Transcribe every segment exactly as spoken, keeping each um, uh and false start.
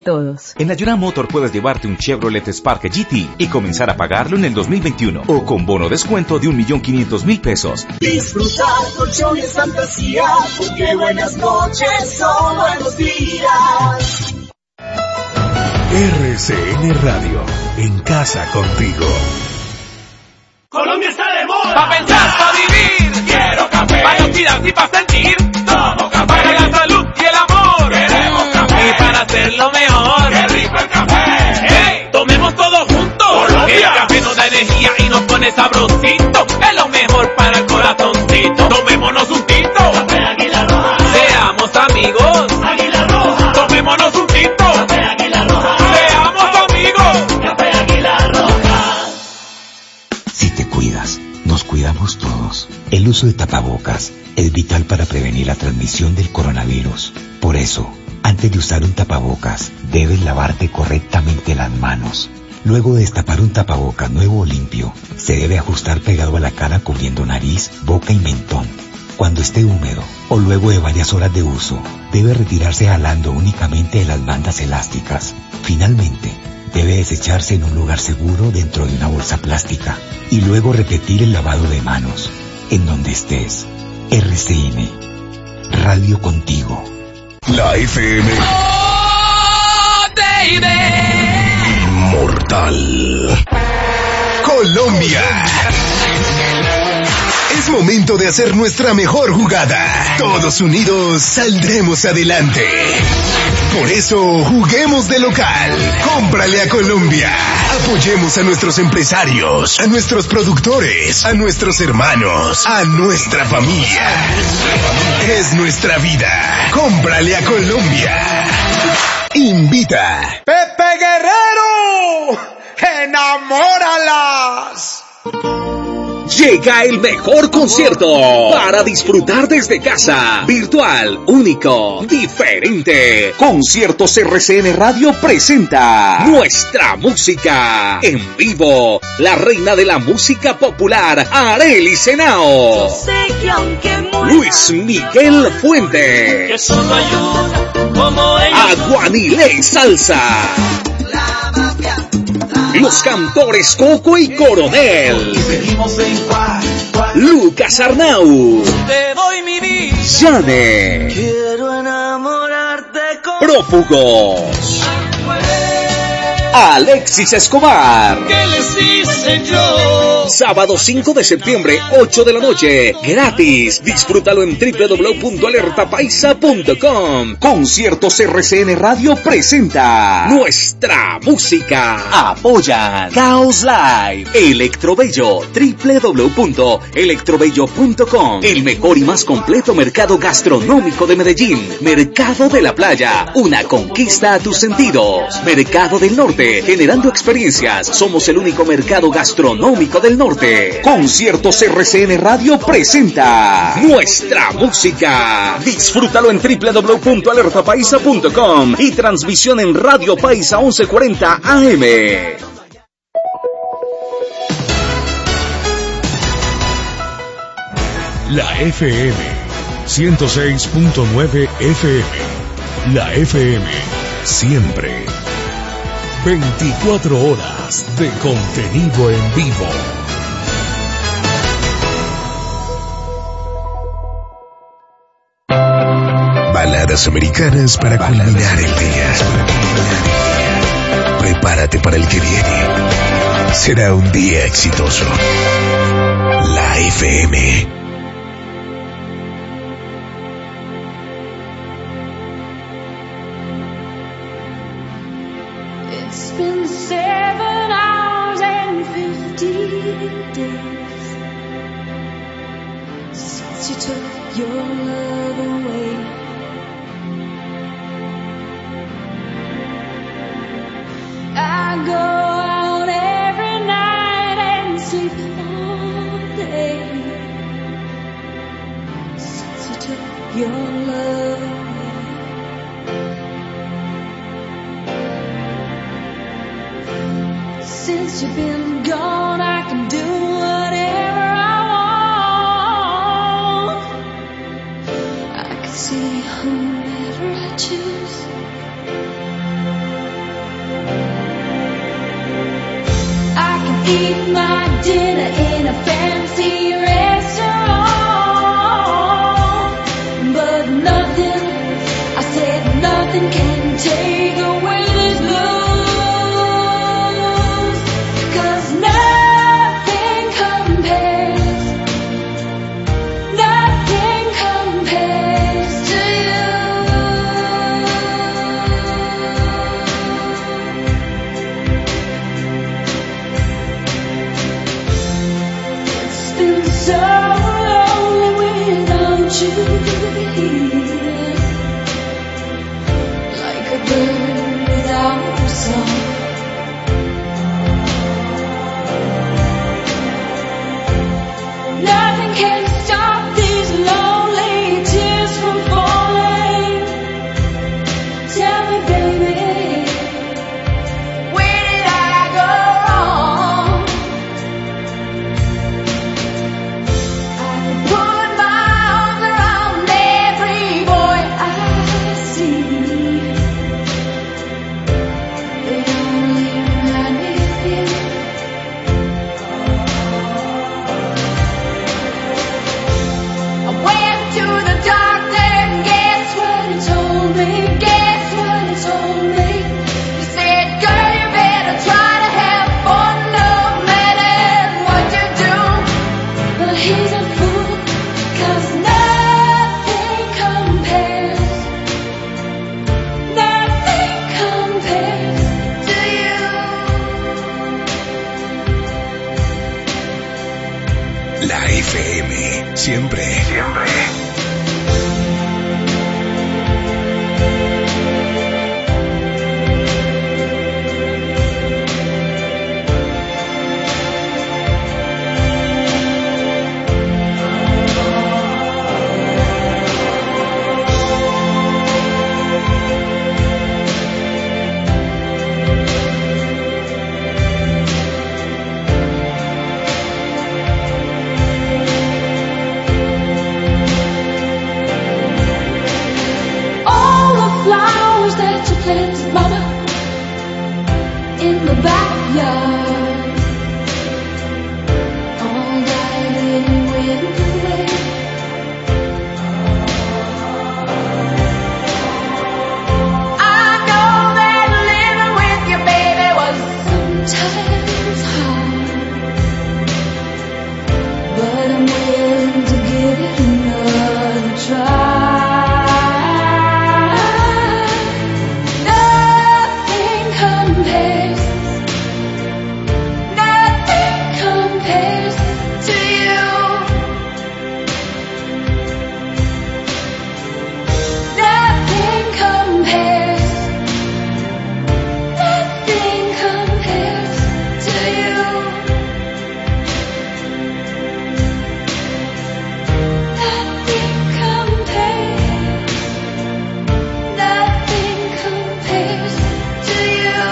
Todos. En la Yura Motor puedes llevarte un Chevrolet Spark G T y comenzar a pagarlo en el dos mil veintiuno o con bono descuento de un millón quinientos mil pesos. Disfrutar colchones fantasía, porque buenas noches son buenos días. R C N Radio, en casa contigo. Colombia está de moda. Pa' pensar, pa' vivir. Quiero café. Pa' inspirar y pa' sentir. Tomo café. Para la salud y el amor. Queremos café. Y para hacerlo mejor. ¡Qué rico el café! ¡Hey! Tomemos todos juntos. Colombia. El café nos da energía y nos pone sabrosito. Es lo mejor para el corazoncito. Tomémonos un tinto. Café Águila Roja. Seamos amigos. Águila Roja. Tomémonos un tinto. Café Águila Roja. Seamos amigos. Café Águila Roja. Si te cuidas, nos cuidamos todos. El uso de tapabocas es vital para prevenir la transmisión del coronavirus. Por eso, antes de usar un tapabocas, debes lavarte correctamente las manos. Luego de destapar un tapabocas nuevo o limpio, se debe ajustar pegado a la cara cubriendo nariz, boca y mentón. Cuando esté húmedo o luego de varias horas de uso, debe retirarse jalando únicamente de las bandas elásticas. Finalmente, debe desecharse en un lugar seguro dentro de una bolsa plástica y luego repetir el lavado de manos en donde estés. R C N, Radio Contigo. La F M. Oh, baby. Inmortal. Colombia. Es momento de hacer nuestra mejor jugada. Todos unidos saldremos adelante. Por eso, juguemos de local. Cómprale a Colombia. Apoyemos a nuestros empresarios, a nuestros productores, a nuestros hermanos, a nuestra familia. Es nuestra vida. Cómprale a Colombia. Invita. Pepe Guerrero, enamóralas. Llega el mejor concierto para disfrutar desde casa. Virtual, único, diferente. Conciertos R C N Radio presenta nuestra música en vivo. La reina de la música popular, Arely Senao. Luis Miguel Fuente. Que solo hay una como ella. Aguanilé Salsa. Los cantores Coco y Coronel. Lucas Arnau. Te doy mi vida. Yane. Quiero enamorarte con Prófugos. Alexis Escobar. ¿Qué les hice yo? Sábado cinco de septiembre, ocho de la noche. Gratis. Disfrútalo en doble u doble u doble u punto alerta paisa punto com. Conciertos R C N Radio presenta nuestra música. Apoyan Caos Live, Electrobello, doble u doble u doble u punto electrobello punto com. El mejor y más completo mercado gastronómico de Medellín. Mercado de la Playa, una conquista a tus sentidos. Mercado del Norte, generando experiencias. Somos el único mercado gastronómico del norte. Conciertos R C N Radio presenta nuestra música. Disfrútalo en doble u doble u doble u punto alerta paisa punto com y transmisión en Radio Paisa once cuarenta A M. La F M ciento seis punto nueve F M. La F M siempre. veinticuatro horas de contenido en vivo. Baladas americanas para culminar el día. Prepárate para el que viene. Será un día exitoso. La F M. It's been seven hours and fifty days since you took your love away. I go out every night and sleep all day since you took your love away. Since you've been gone, I can do whatever I want. I can see whomever I choose. eat my dinner in a fancy restaurant, but nothing, I said nothing can take away this blues, 'cause nothing compares, nothing compares to you. It's been so lonely without you here, like a bird without a song. Nothing can stop these lonely tears from falling. Tell me, baby, where did I go wrong? I put my arms around every boy I see. They only remind me of you. I went to the doctor and guess what he told me? Guess what he told me? He said, girl, you better try to have fun no matter what you do. But he's a fool, 'cause nothing compares, nothing compares to you. La F M, siempre, siempre. All the flowers that you planted, mama, in the backyard, all died in winter rain. I know that living with your baby was sometimes hard, but I'm willing to give it another try. Nothing compares, nothing compares to you. Nothing compares, nothing compares to you. Nothing compares, nothing compares to you.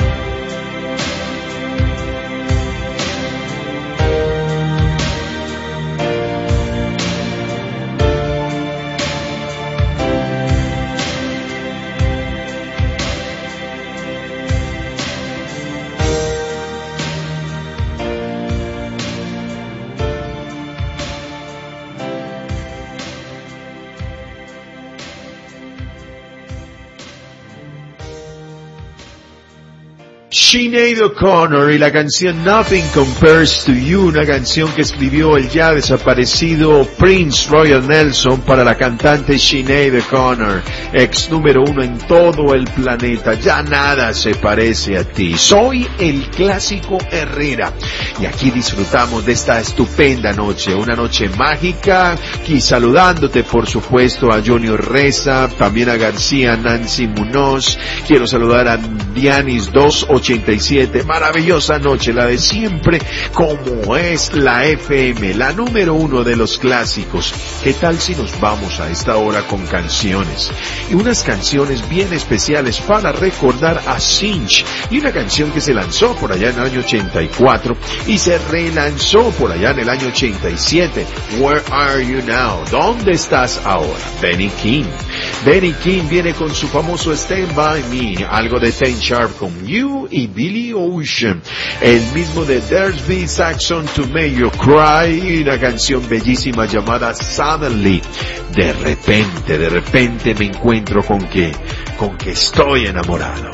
Sinead O'Connor y la canción Nothing Compares to You, una canción que escribió el ya desaparecido Prince Royal Nelson para la cantante Sinead O'Connor, ex número uno en todo el planeta. Ya nada se parece a ti. Soy el clásico Herrera y aquí disfrutamos de esta estupenda noche, una noche mágica, y saludándote por supuesto a Johnny Orreza, también a García, Nancy Munoz. Quiero saludar a Dianis dos ochenta y siete, maravillosa noche, la de siempre, como es la F M, la número uno de los clásicos. ¿Qué tal si nos vamos a esta hora con canciones? Y unas canciones bien especiales para recordar a Cinch, y una canción que se lanzó por allá en el año ochenta y cuatro y se relanzó por allá en el año ochenta y siete. Where Are You Now? ¿Dónde estás ahora? Benny King. Benny King viene con su famoso Stand By Me, algo de Ten Sharp con You y Billy Ocean, el mismo de There's Be Saxon to Make You Cry, y una canción bellísima llamada Suddenly. De repente, de repente me encuentro con que, con que estoy enamorado.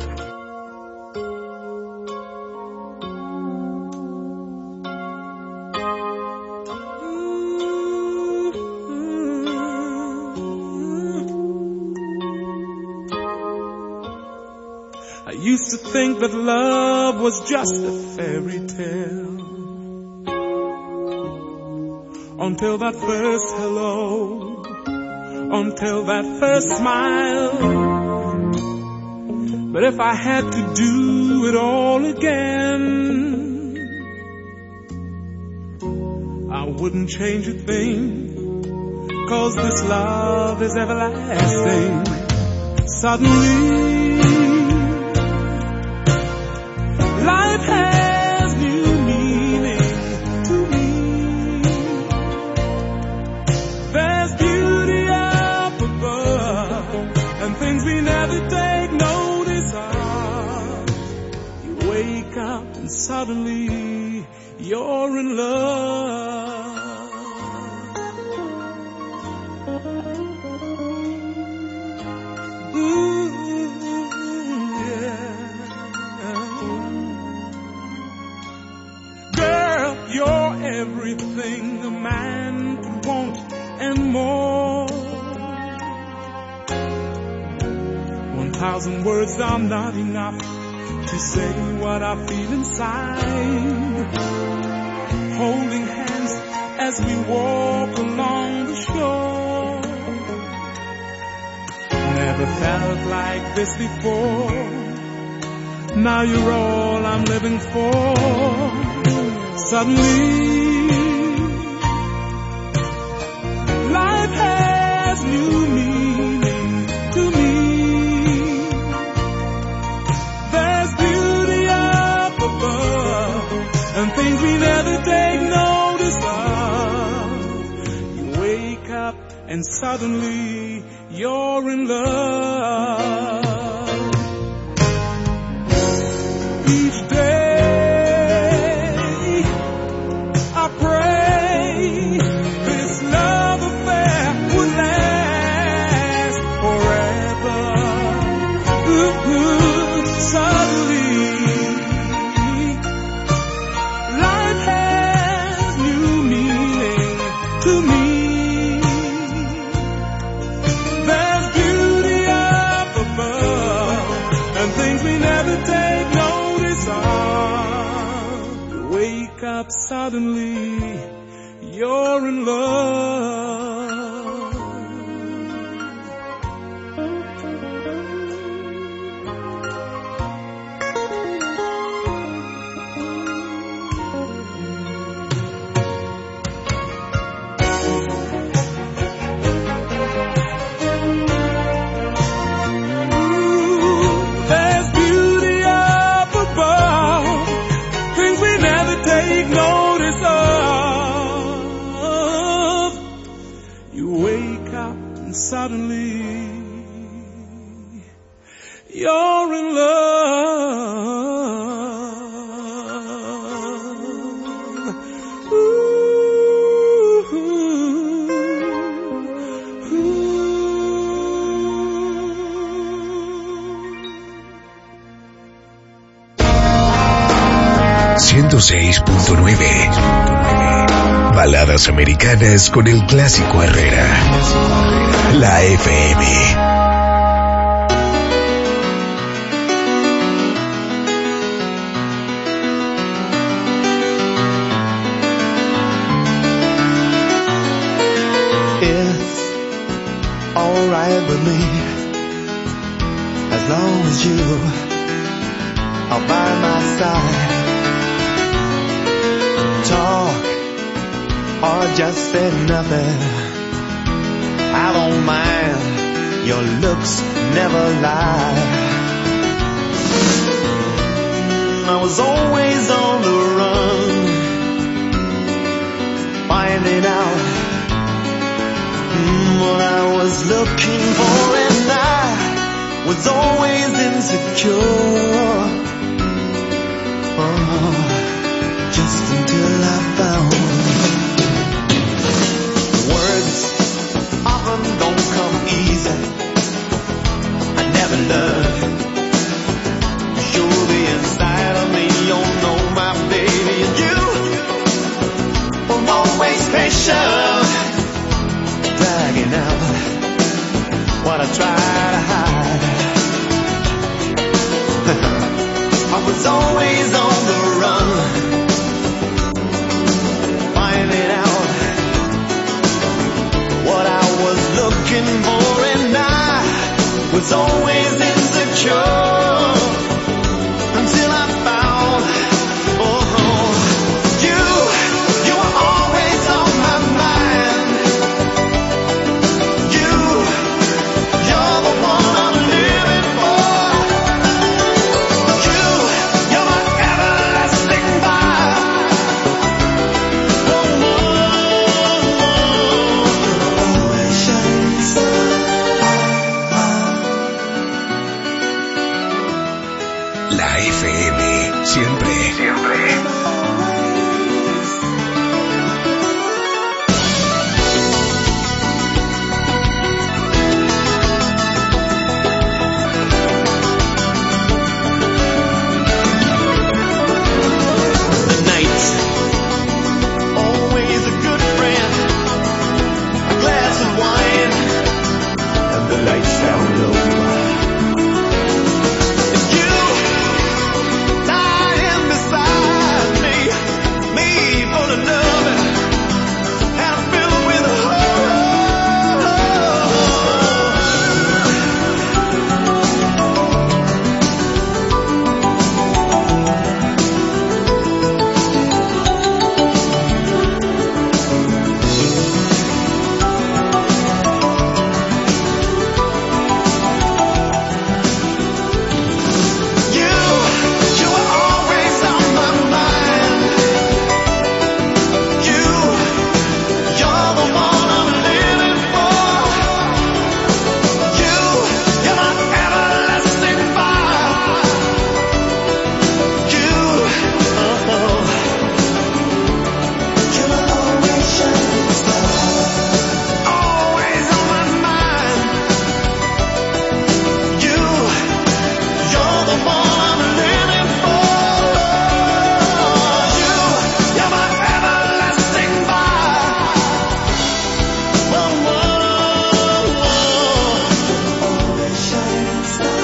Used to think that love was just a fairy tale, until that first hello, until that first smile. But if I had to do it all again, I wouldn't change a thing, 'cause this love is everlasting. Suddenly life has new meaning to me. There's beauty up above, and things we never take notice of. You wake up and suddenly you're in love. Ooh, yeah. Girl, you're everything a man could want and more. One thousand words are not enough to say what I feel inside. Holding hands as we walk along the shore. Never felt like this before. Now you're all I'm living for. Suddenly, life has new meaning to me. There's beauty up above, and things we never take notice of. You wake up and suddenly you're in love. Each day I pray this love affair would last forever. Ooh, ooh, suddenly life has new meaning to me. There's beauty up above, and things we never take notice of. You wake up suddenly, you're in love. There's beauty up above, things we never take notice of. You wake up and suddenly you're in love. Ooh, ooh, ooh. ciento seis punto nueve Baladas americanas con el clásico Herrera. La F M. Alright with me, as long as you are by my side. Talk or just say nothing, I don't mind, your looks never lie. I was always on the run, finding out what I was looking for, and I was always insecure. I try to hide. I was always on the run, finding out what I was looking for, and I was always insecure until I found, oh, you, you were always on my mind. You, you're the one I'm living for. You, you're my everlasting vibe. Oh, always shining star. La F M, siempre, siempre. The night, always a good friend. A glass of wine, and the lights down low. And you, lying beside me, me full of love and I'm filled with you, you were always on my mind. You, you're the one I'm living for. You, you're my everlasting fire. You, oh, you're always shining star. Always on my mind. You, you're the one I'm living for. You, you're my everlasting fire. Whoa, whoa, whoa. Always shining star.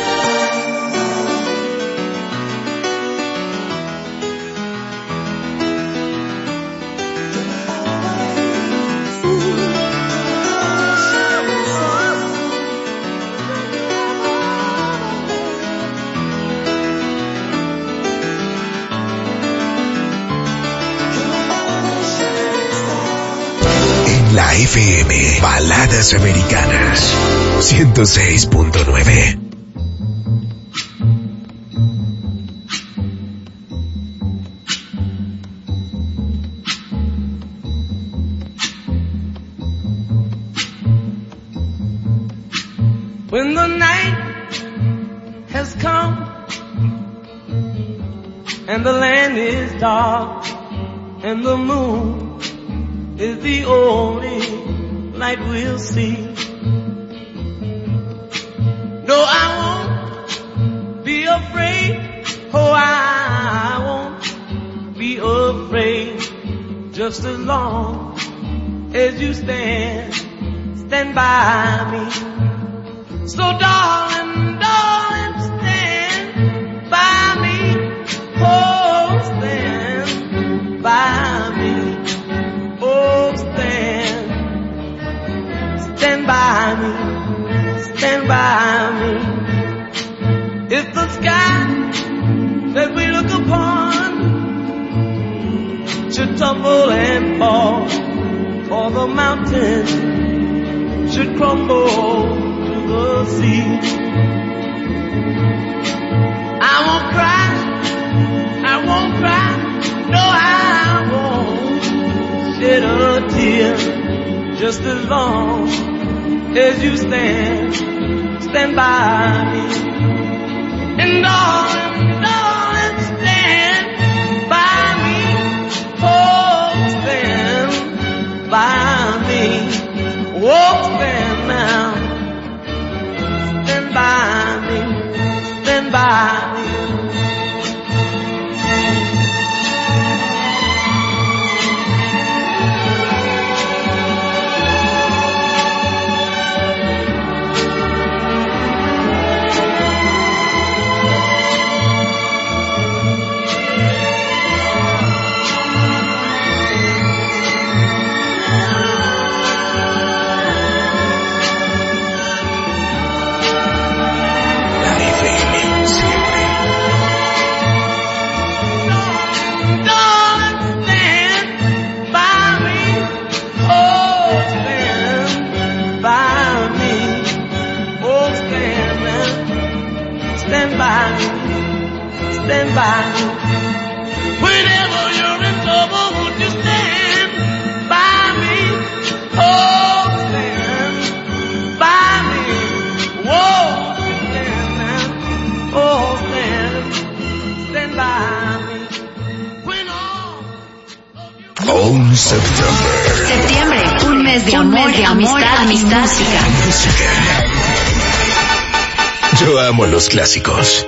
En la F M, Baladas Americanas, ciento seis punto nueve. When the night has come and the land is dark and the moon is the only light we'll see. No, I won't be afraid. Oh, I won't be afraid. Just as long as you stand, stand by me. So darling, darling, stand by me. Oh, stand by me. Oh, stand, stand by me, stand by me. If the sky that we look upon should tumble and fall, or the mountain should crumble the sea, I won't cry, I won't cry, no, I won't shed a tear. Just as long as you stand, stand by me. And darling, darling, stand by me. Oh, stand by me. Oh, stand now. Stand by me, stand by me. stand by me. Whenever you're in trouble, won't you stand by me? Oh, stand by me. Whoa, stand now. Oh, stand, stand by me. When all Home September. Septiembre, un mes de amor, de amistad, amistad, Música. Yo amo los clásicos.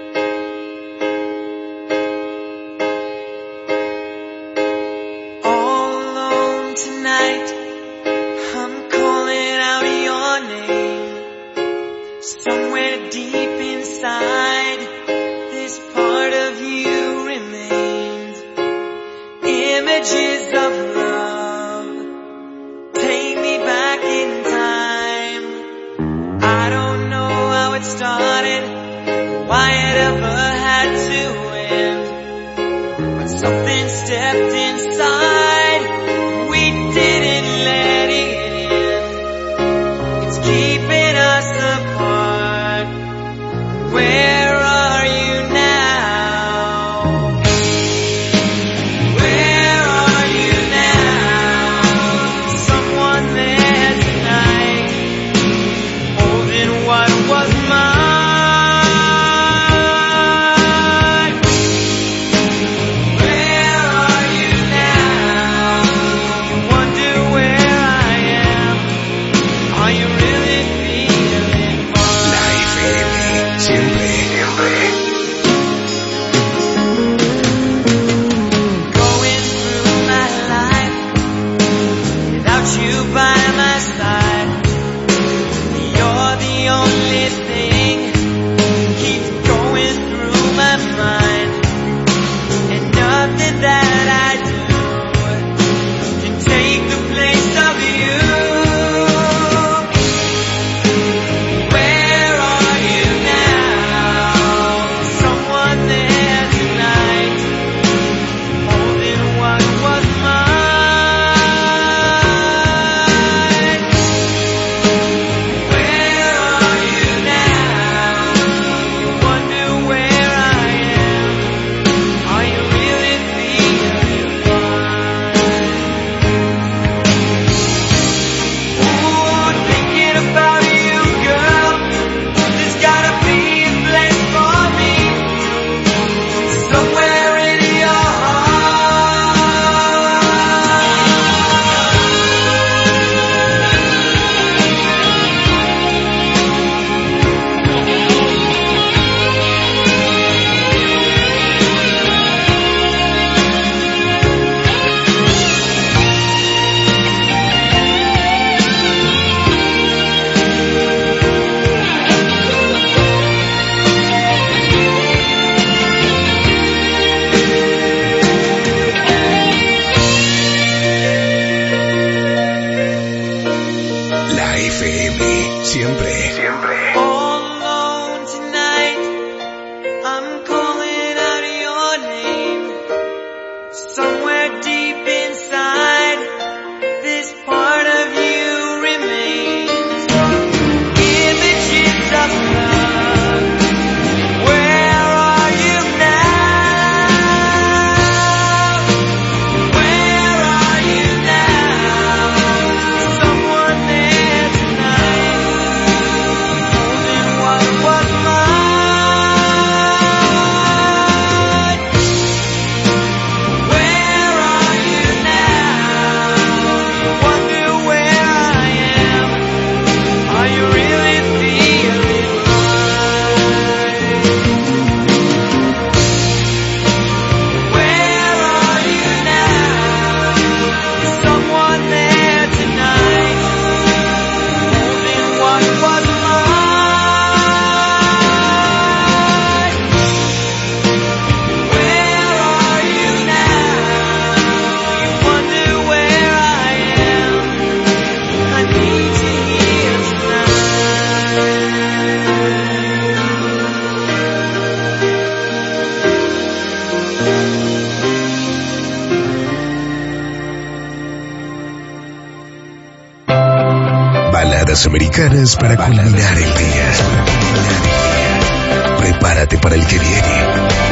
baladas americanas para culminar el día. Prepárate para el que viene.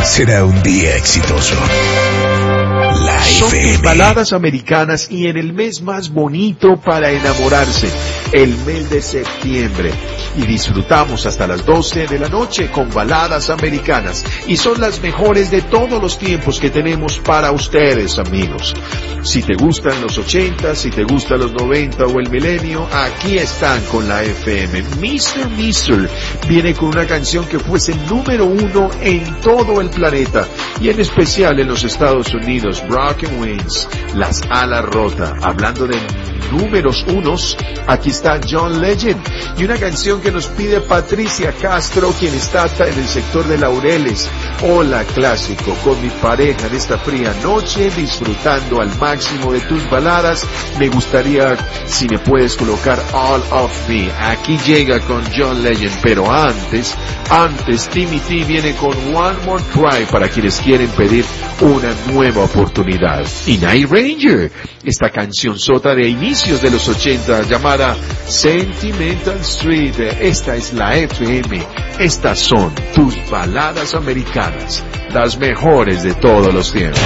será un día exitoso. La Son F M. baladas americanas y en el mes más bonito para enamorarse, el mes de septiembre. Y disfrutamos hasta las doce de la noche con baladas americanas. Y son las mejores de todos los tiempos que tenemos para ustedes, amigos. Si te gustan los ochenta, si te gustan los noventa o el milenio, aquí están con la F M. mister Mister viene con una canción que fuese número uno en todo el planeta y en especial en los Estados Unidos. Broken Wings, Las Alas Rotas. Hablando de números unos, aquí está John Legend y una canción que nos pide Patricia Castro, quien está en el sector de Laureles. Hola clásico, con mi pareja de esta fría noche, disfrutando al máximo de tus baladas. Me gustaría si me puedes colocar All of Me. Aquí llega con John Legend, pero antes, antes Timmy T viene con One More Try para quienes quieren pedir una nueva oportunidad. Y Night Ranger, esta canción sota de inicios de los ochenta llamada Sentimental Street. Esta es la F M. Estas son tus baladas americanas, las mejores de todos los tiempos.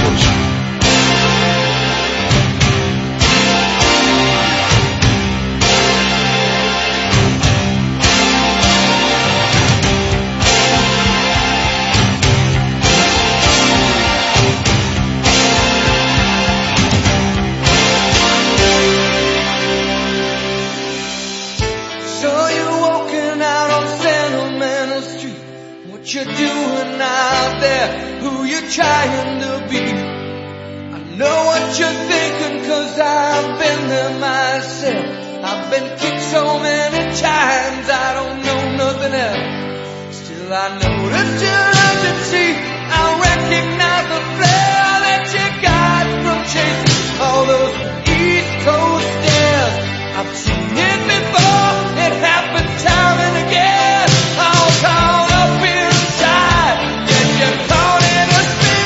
Trying to be. I know what you're thinking, cause I've been there myself. I've been kicked so many times, I don't know nothing else. Still I notice your urgency, I recognize the flair that you got from chasing all those East Coast stairs. I've seen it before, it happens time and again. All caught up inside, get you caught in a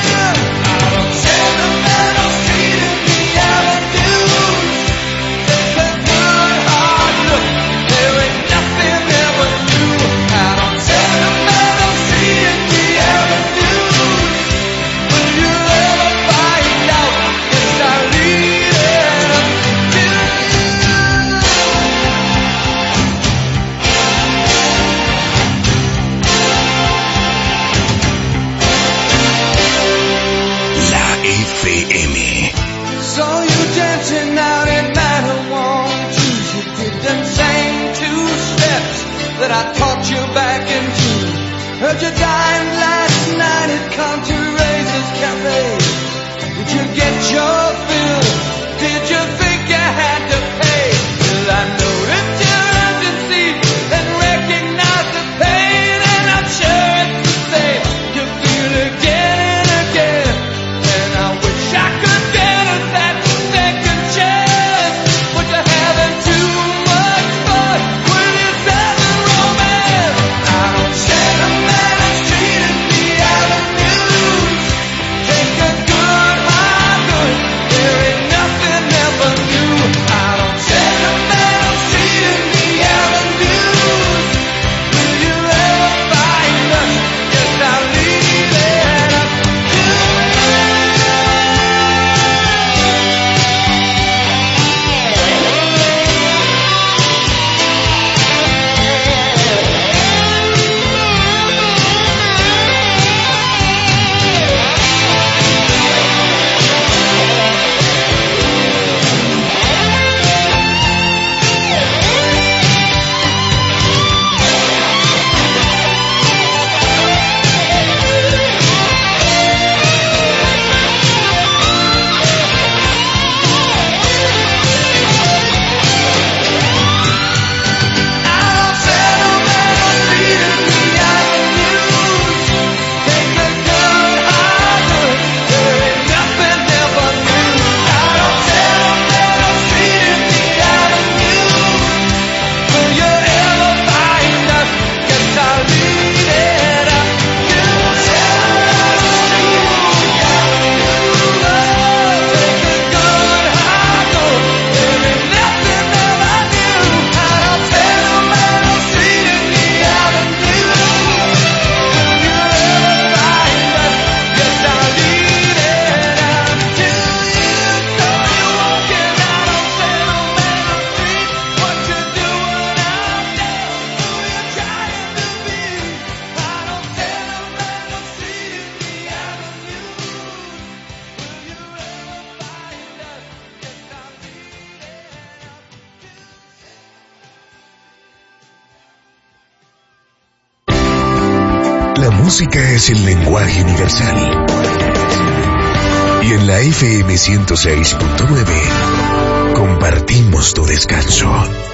that I taught you back in June. Heard you dined last night at Country Razor's Cafe. Did you get your fill? Did you think you had to pay? Till I noticed your urgency and recognized the pain, and I'm sure it's the same. You feel again and again, and I wish I could get us that second chance, but you're having too much fun with this other romance. I don't sentimental street. música es el lenguaje universal. Y en la F M ciento seis punto nueve compartimos tu descanso.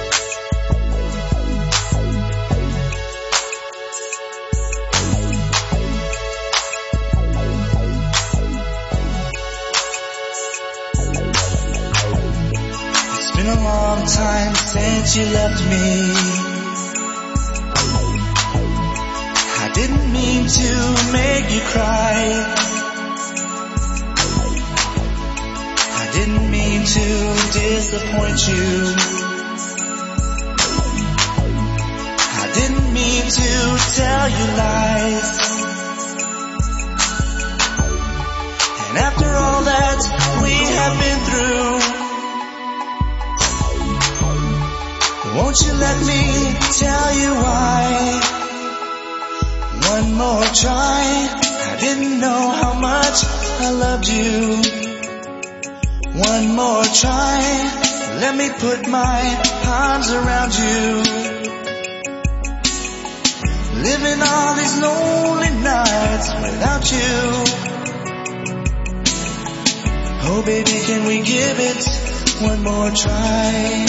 It's been a long time since you left me. I didn't mean to make you cry. I didn't mean to disappoint you. I didn't mean to tell you lies. And after all that we have been through, won't you let me tell you why? One more try. I didn't know how much I loved you. One more try. Let me put my arms around you. Living all these lonely nights without you. Oh baby, can we give it one more try?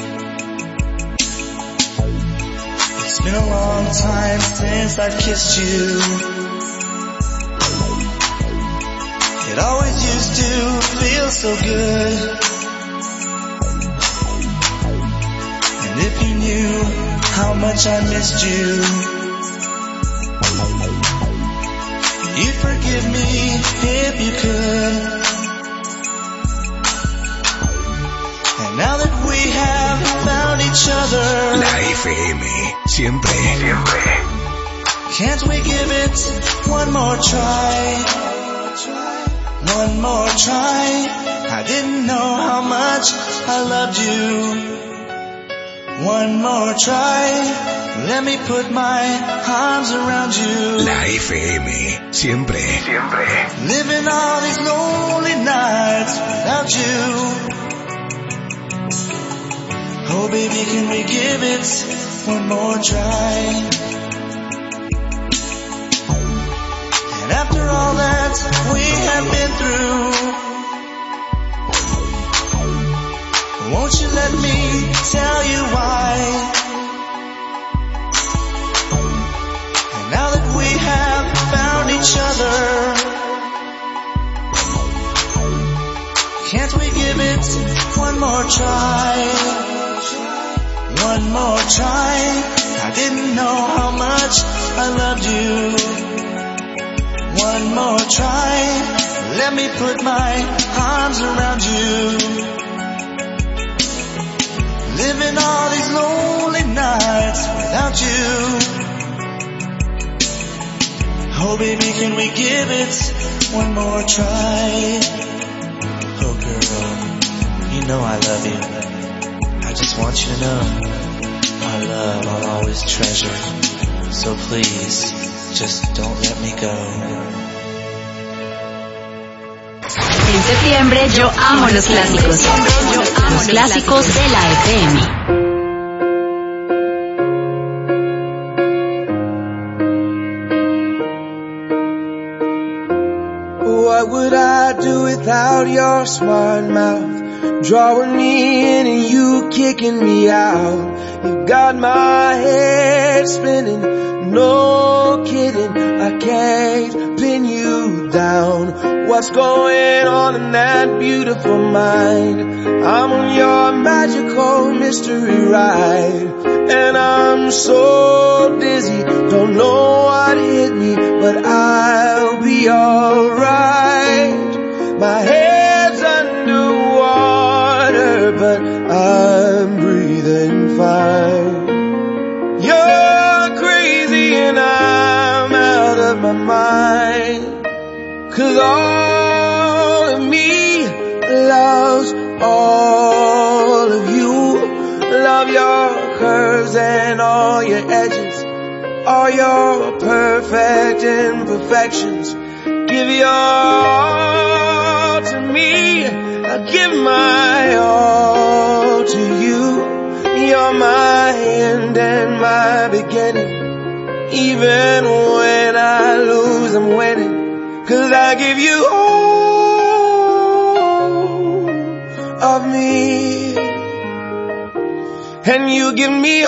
It's been a long time since I've kissed you. It always used to feel so good. And if you knew how much I missed you, you'd forgive me if you could. And now that we have found each other, La F M, siempre, siempre. Can't we give it one more try? One more try. I didn't know how much I loved you. One more try. Let me put my arms around you. La F M, siempre, siempre. Living all these lonely nights without you. Oh baby, can we give it one more try? And after all that we have been through, won't you let me tell you why? And now that we have found each other, can't we give it one more try? One more try. I didn't know how much I loved you. One more try. Let me put my arms around you. Living all these lonely nights without you. Oh baby, can we give it one more try? Oh girl, you know I love you. I just want you to know my love I'll always treasure. So please, just don't let me go. En septiembre yo amo los clásicos. Los clásicos de la F M. What would I do without your smart mouth? Drawing me in and you kicking me out. You got my head spinning, no kidding. I can't pin you down. What's going on in that beautiful mind? I'm on your magical mystery ride, and I'm so dizzy, don't know what hit me, but I'll be alright. My head's underwater, but I'm breathing fine. You're crazy and I'm out of my mind. 'Cause all of me loves all of you. Love your curves and all your edges, all your perfect imperfections. Give your all to me, I give my all to you. You're my end and my beginning. Even when I lose, I'm winning. 'Cause I give you all of me, and you give me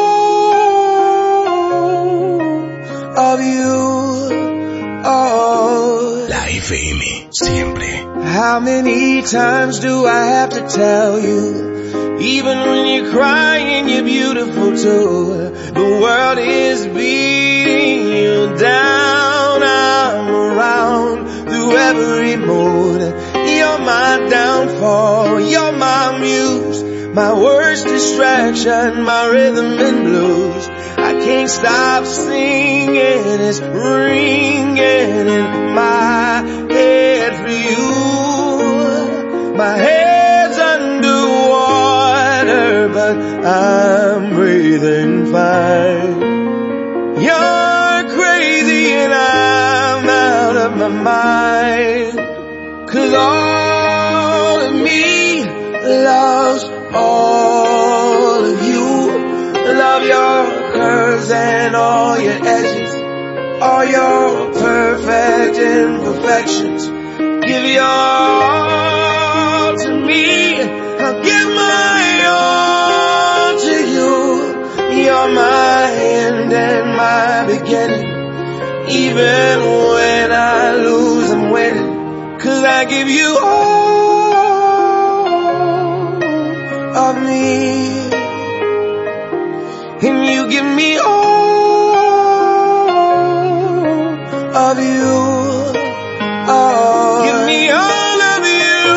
all of you. Oh, La F M, siempre. how many times do I have to tell you? Even when you're crying, you're beautiful too. The world is beating you down. I'm around through every mood. You're my downfall. You're my muse. My worst distraction, my rhythm and blues. I can't stop singing. It's ringing in my head for you. My head's underwater, but I'm breathing fine. You're crazy and I'm out of my mind. 'Cause all of me loves all of you. Love your curves and all your edges, all your perfect imperfections. Give your all to me, I'll give my all to you. You're my end and my beginning. Even when I lose, I'm winning. 'Cause I give you all of me, and you give me all of you. Oh, give me all of you.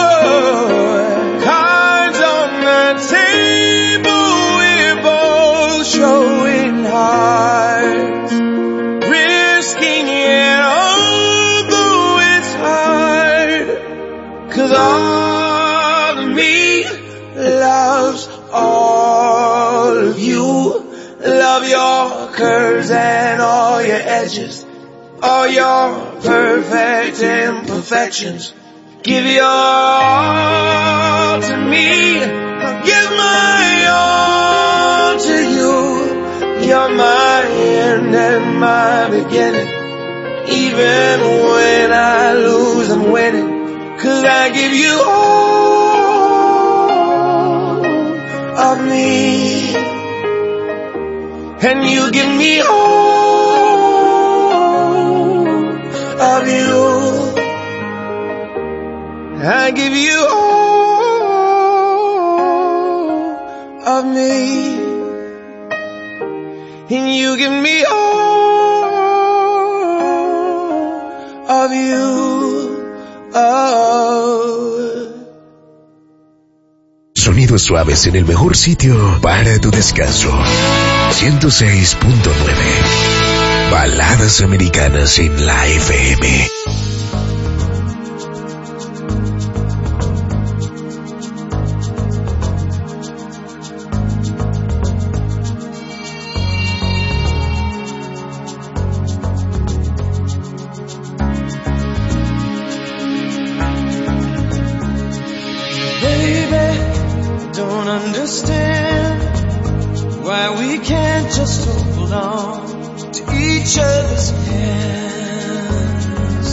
Cards on the table, we're both showing hearts, risking it although it's hard. 'Cause all of me loves all of you. Love your curves and all your edges, all your perfect imperfections. Give your all to me, I'll give my all to you. You're my end and my beginning. Even when I lose, I'm winning. 'Cause I give you all of me, and you give me all of you. I give you all of me, and you give me all of you. Oh. Sonidos suaves en el mejor sitio para tu descanso. ciento seis punto nueve. Baladas americanas en la F M. Just hold on to each other's hands.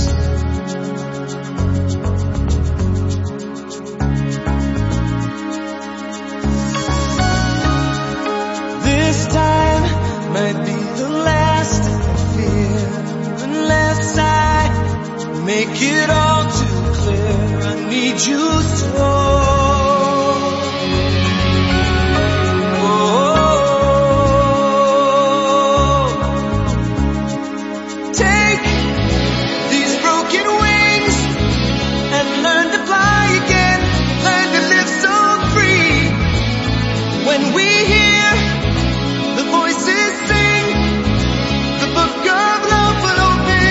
This time might be the last, I fear, unless I make it all too clear. I need you so.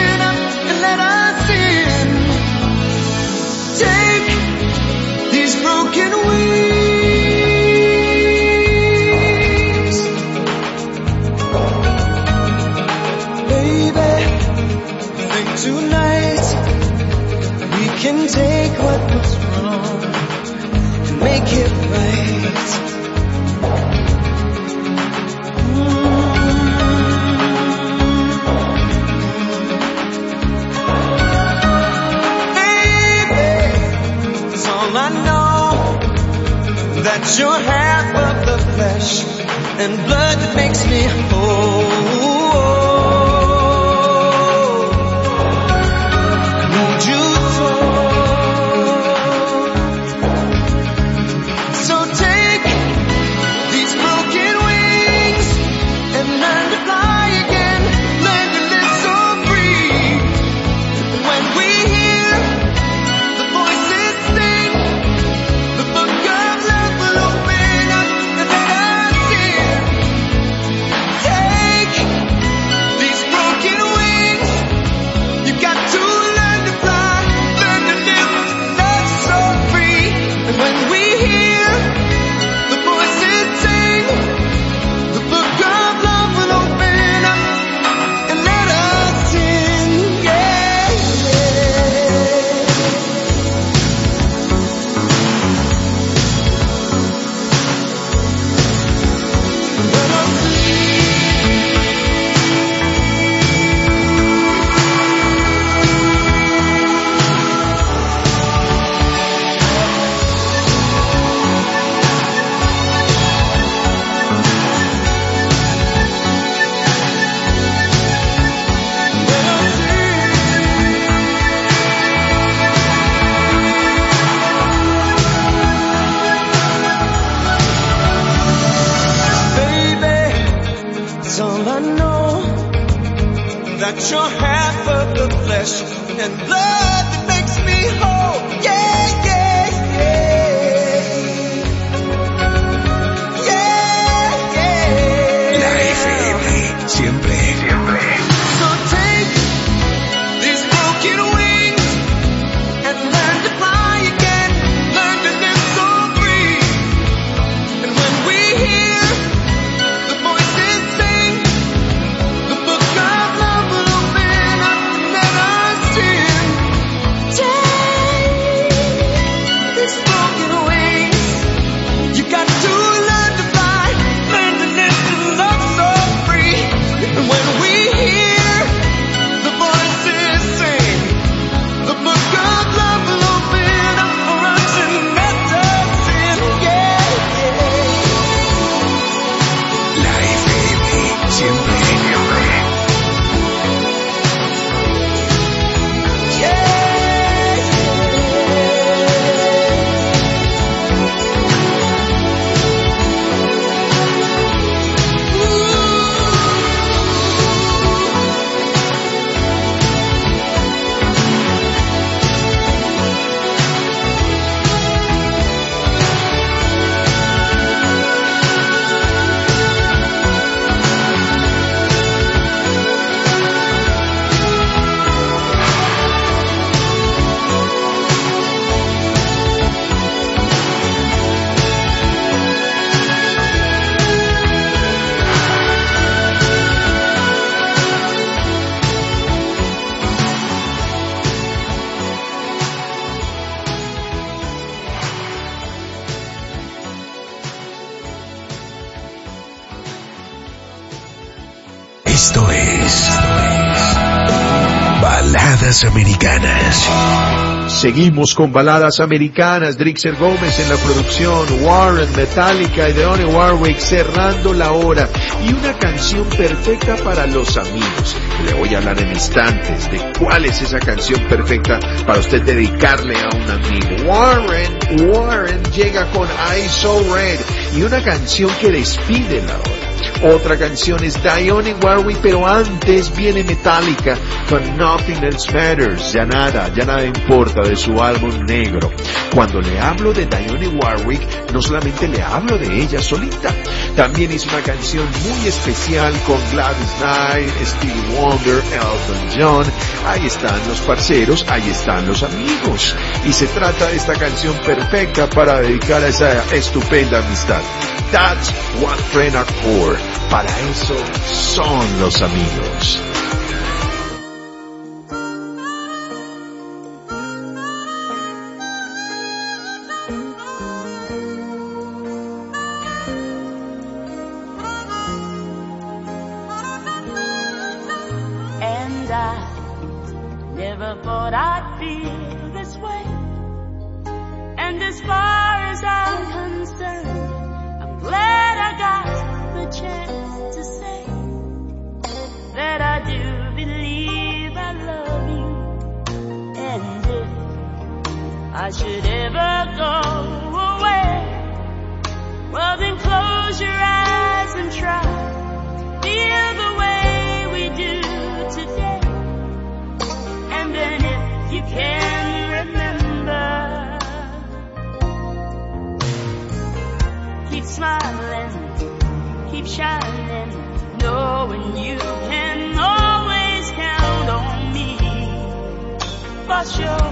These that you're half of the flesh and blood that makes me whole. Need you told. So take these broken wings and learn to fly again. Learn to live so free. When we hear the voices sing, the book of love will open up and let us in. Take these broken wings. You got to learn to fly, learn to live, love so free. And when we hear the voices sing, the book of love will open up and let us in. Yeah, baby, it's all I know, that you're half of the flesh and blood that makes me whole. Yeah, yeah, yeah. Yeah, yeah. La F M, siempre, siempre. So take these broken wings and learn to fly again. Learn to live so free. And when we hear the voices sing, the book of love will open up and let us in. Take these broken wings. You got to learn to fly, learn to live, to love so free. And when we hear the voices sing, the book of love will open up for us and let us in. Yeah, La F M, siempre, siempre. Esto es Baladas Americanas. Seguimos con baladas americanas. Drixer Gómez en la producción, Warren, Metallica y Dionne Warwick cerrando la hora. Y una canción perfecta para los amigos. Le voy a hablar en instantes de cuál es esa canción perfecta para usted dedicarle a un amigo. Warren, Warren llega con Eyes So Red y una canción que despide la hora. Otra canción es Dionne Warwick, pero antes viene Metallica con Nothing Else Matters. Ya nada, ya nada importa, de su álbum negro. Cuando le hablo de Dionne Warwick, no solamente le hablo de ella solita, también es una canción muy especial con Gladys Knight, Stevie Wonder, Elton John. Ahí están los parceros, ahí están los amigos. Y se trata de esta canción perfecta para dedicar a esa estupenda amistad. That's what friends are for. Para eso son los amigos. And I never thought I'd feel this way. And as far as I'm concerned, a chance to say that I do believe I love you. And if I should ever go away, well then close your eyes and try to feel the way we do today. And then if you can remember, keep smiling, keep shining, knowing you can always count on me. For sure,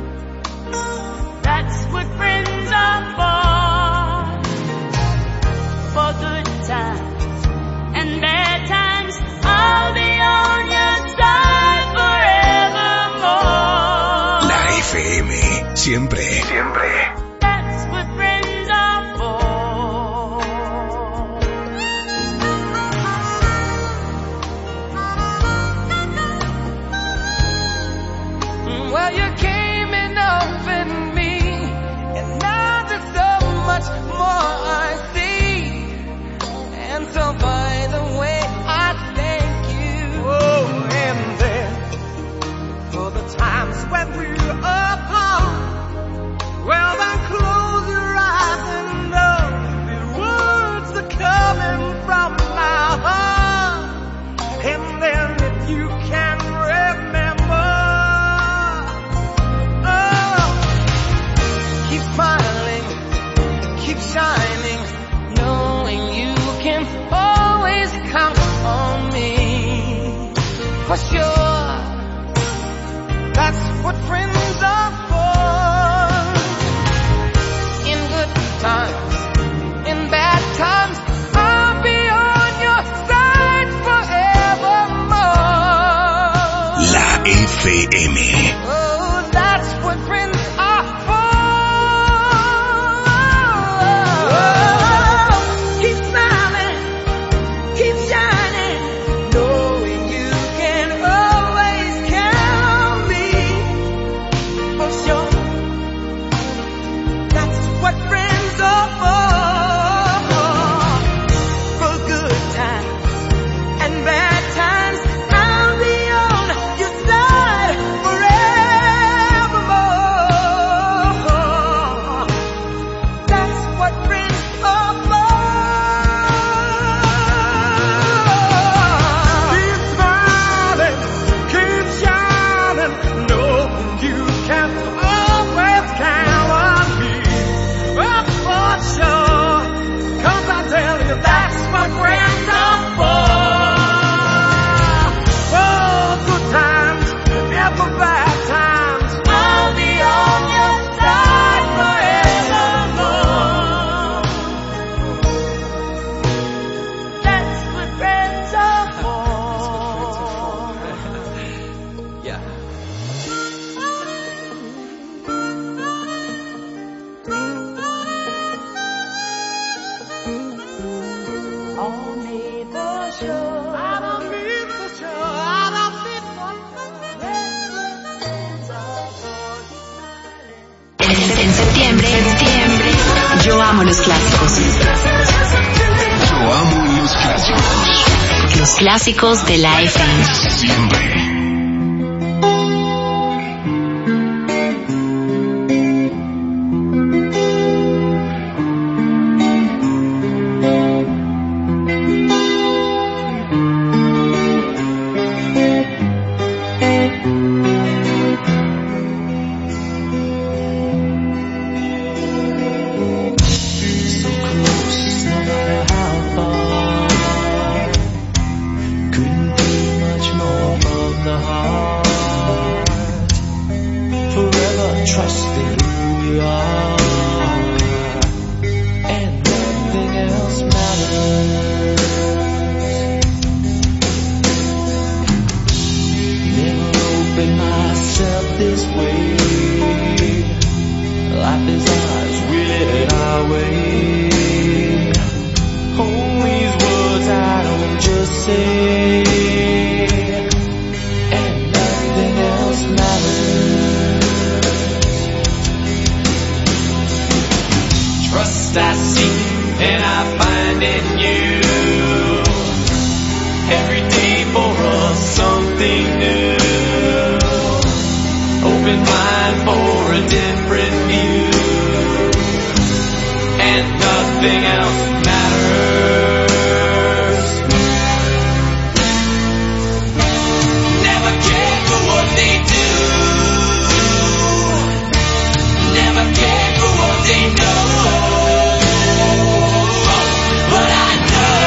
that's what friends are for. For good times and bad times, I'll be on your side forevermore. La F M, siempre, siempre. That's what friends are for. Well, you came in open me, and now there's so much more I see. And so by the way, I thank you. Oh, and then for the times when we're apart, well then close your eyes and know the words are coming from my heart. And then if you can remember, oh, keep smiling, keep shining, knowing you can always count on me. For sure, that's what friends are for. In good times, in bad times, I'll be on your side forevermore. La F M. Oh, that's what friends are for. Keep smiling, keep shining, knowing you can always count on me. For sure, that's what friends are for. For good times and bad times, I'll be on your side forevermore. That's what friends are for. Keep smiling, keep shining, knowing you can always count on me. Oh, for sure, 'cause I tell you that's what friends are for. For good times and for bad times, I'll be on your side forevermore. That's what friends are for. Yeah. On me for sure. I don't need for sure. I don't need one for friends are for. En, en septiembre, septiembre, yo amo los clásicos. Yo amo los clásicos. Los clásicos de la F M. Siempre. So close, no matter how far. Couldn't be much more from the heart. Forever trusting who we are, and nothing else matters. Never opened myself this way. Life is ours, we live it our way. Hold these words I don't just say, and nothing else matters. Trust I seek and I find in you every day for us something new. Open mind for a different view, and nothing else matters. Never care for what they do, never care for what they know. But I know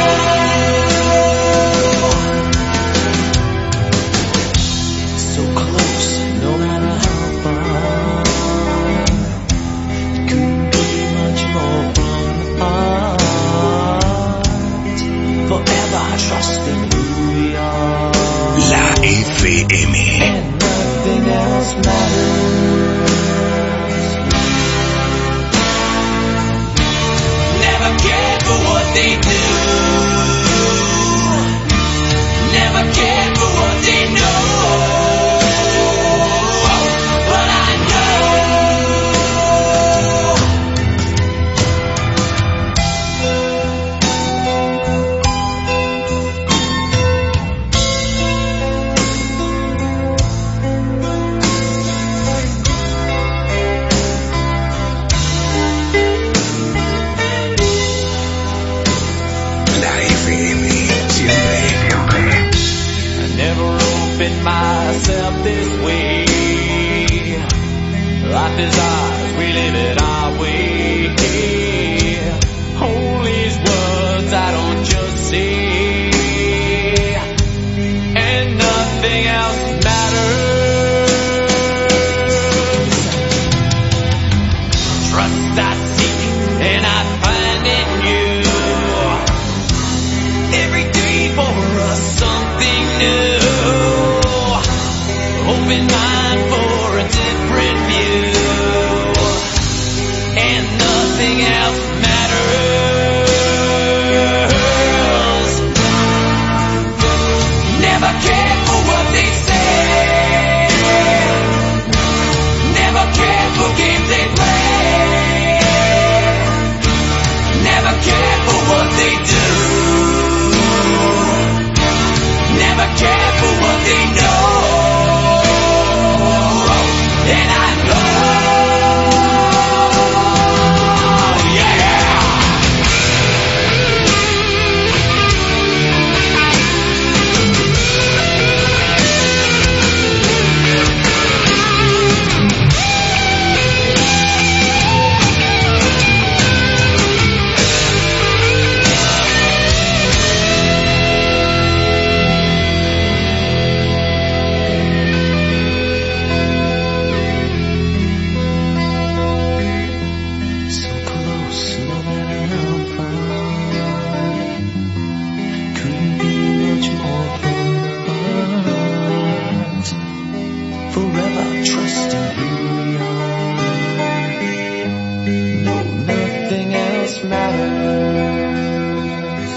so close, no matter how far. Couldn't be much more from the heart. Forever trusting who we are. La F M. And nothing else matters. Never cared for what they do, never cared for what they know. But I know La F M. Siempre, siempre. I never opened myself this way. Life is ours, we live it our way. All these words I don't just say, and nothing else matters. Trust I seek, and I find in you every day for us something new. Open mind for a different view, and nothing else matters. Never care for what they say, never care for games they play, never care for what they do, never care for what they know. And I know, yeah. So close, no matter how far. Couldn't be much more from the heart. Forever trusting who we are. No, nothing else matters.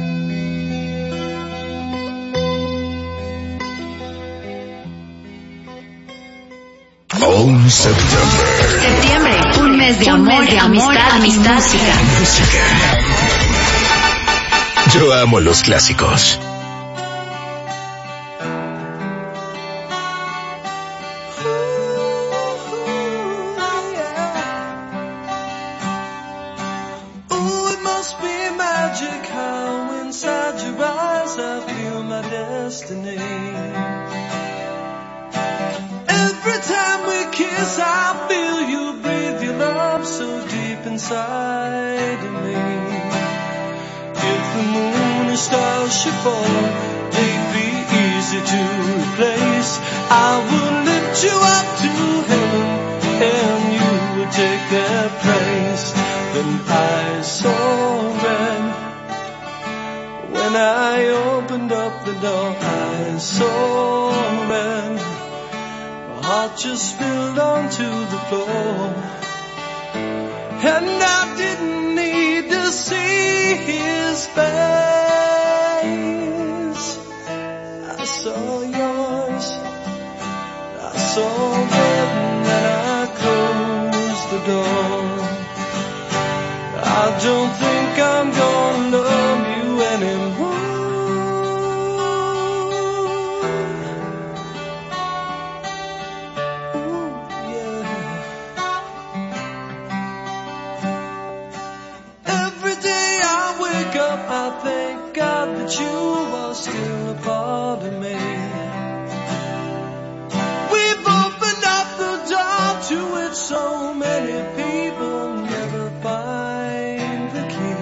All September. Septiembre, un mes de amor, de amistad, amistad, Música. Yo amo los clásicos. Oh, it must be magic how inside your eyes I feel my destiny. Every time we kiss I feel you breathe your love so deep inside of me. If the moon and stars should fall, they'd be easy to replace. I would lift you up to heaven and you would take their place. Then I saw red. When I opened up the door, I saw red. My heart just spilled onto the floor. And I didn't need to see his face. I saw yours. I saw red and I closed the door. I don't think think I'm gonna love you anymore. I thank God that you are still a part of me. We've opened up the door to which so many people never find the key.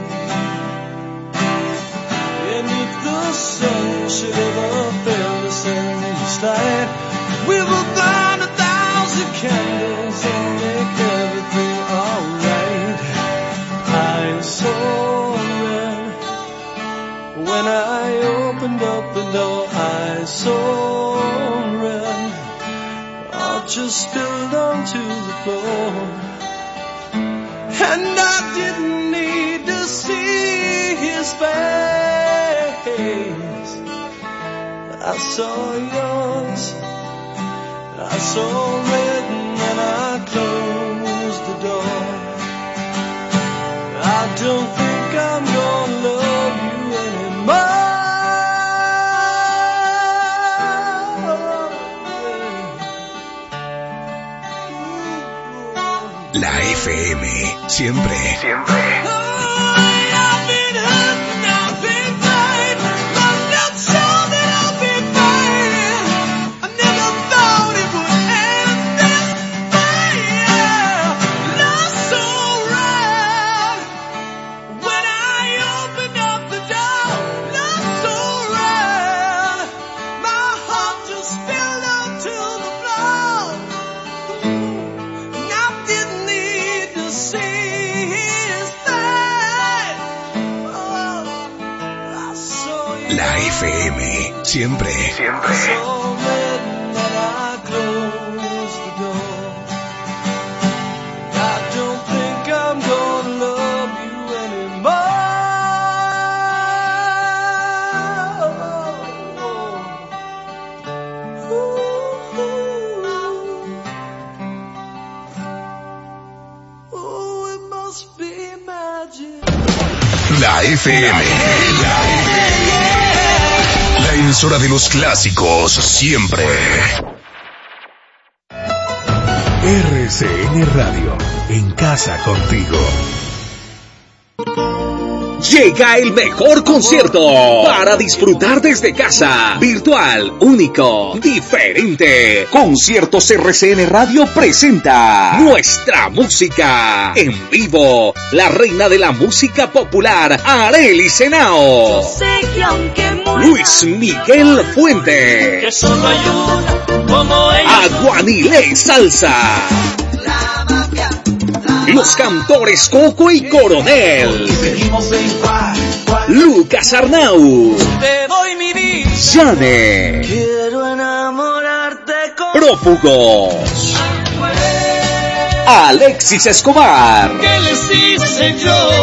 And if the sun should ever fail to send its light, we will burn a thousand candles and make everything alright. I saw when I opened up the door, I saw red. I just spilled onto the floor, and I didn't need to see his face. I saw yours, I saw red, and then I closed the door. I don't think I'm gonna love you anymore. La F M, siempre, siempre. La F M, siempre, siempre. La F M. La emisora de los clásicos, siempre. R C N Radio, en casa contigo. Llega el mejor concierto para disfrutar desde casa. Virtual, único, diferente. Conciertos R C N Radio presenta Nuestra Música. En vivo, la reina de la música popular, Arely Senao. Yo sé que aunque muera, Luis Miguel Fuente. que solo hay una como ella. Aguanilé Salsa. Los cantores Coco y Coronel. Lucas Arnau. Te doy mi vida. Yane. Quiero enamorarte con Prófugos. Alexis Escobar. ¿Qué les hice yo?